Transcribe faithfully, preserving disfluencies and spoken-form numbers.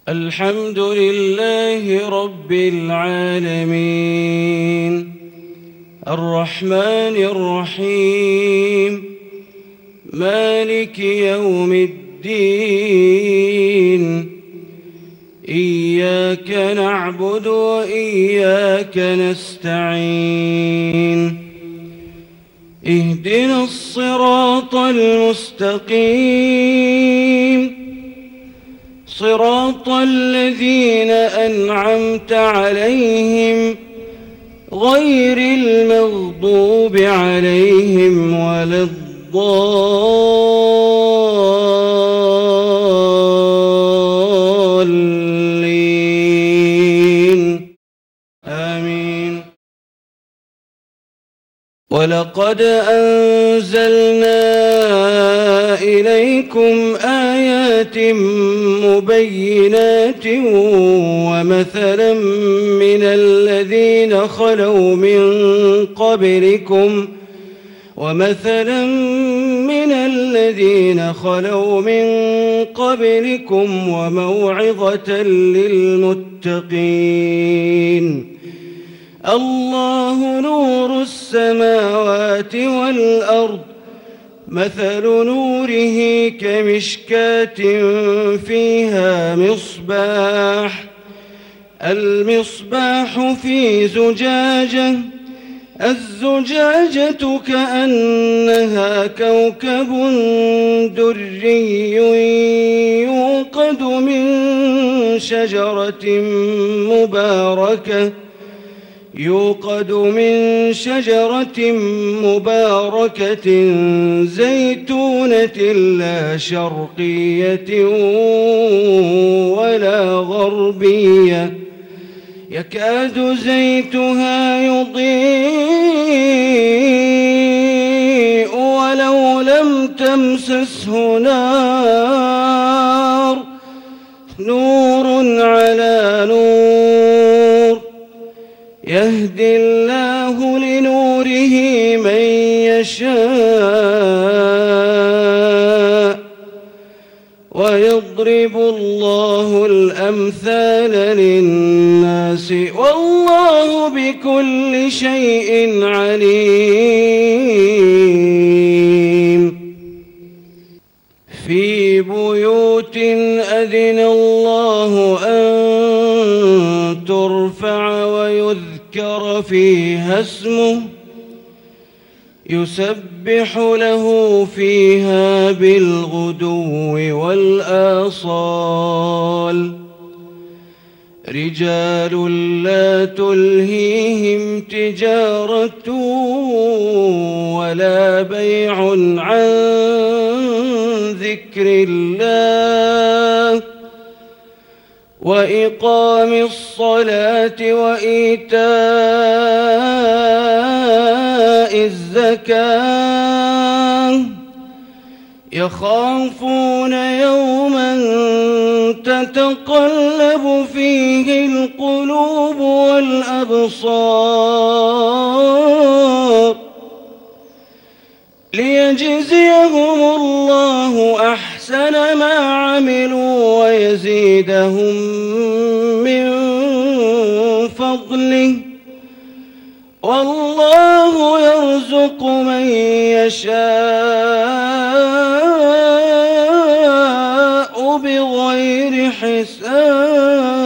الحمد لله رب العالمين الرحمن الرحيم مالك يوم الدين إياك نعبد وإياك نستعين اهدنا الصراط المستقيم صراط الذين أنعمت عليهم غير المغضوب عليهم ولا الضالين آمين. ولقد أنزلنا إليكم آيات مبينات ومثلا من الذين خلوا من قبلكم ومثلا من الذين خلوا من قبلكم وموعظة للمتقين. الله نور السماوات والأرض مثل نوره كمشكاة فيها مصباح المصباح في زجاجة الزجاجة كأنها كوكب دري يوقد من شجرة مباركة يوقد من شجرة مباركة زيتونة لا شرقية ولا غربية يكاد زيتها يضيء ولو لم تمسسه نار نور على نور يهدي الله لنوره من يشاء ويضرب الله الأمثال للناس والله بكل شيء عليم. في بيوت أذن الله أن ترفع ويذكر فيها اسمه يسبح له فيها بالغدو والآصال رجال لا تلهيهم تجارة ولا بيع عن ذكر الله وإقام الصلاة وإيتاء الزكاة يخافون يوما تتقلب فيه القلوب والأبصار ليجزيهم الله أحسن ما عملوا ويزيدهم من فضله والله يرزق من يشاء بغير حساب.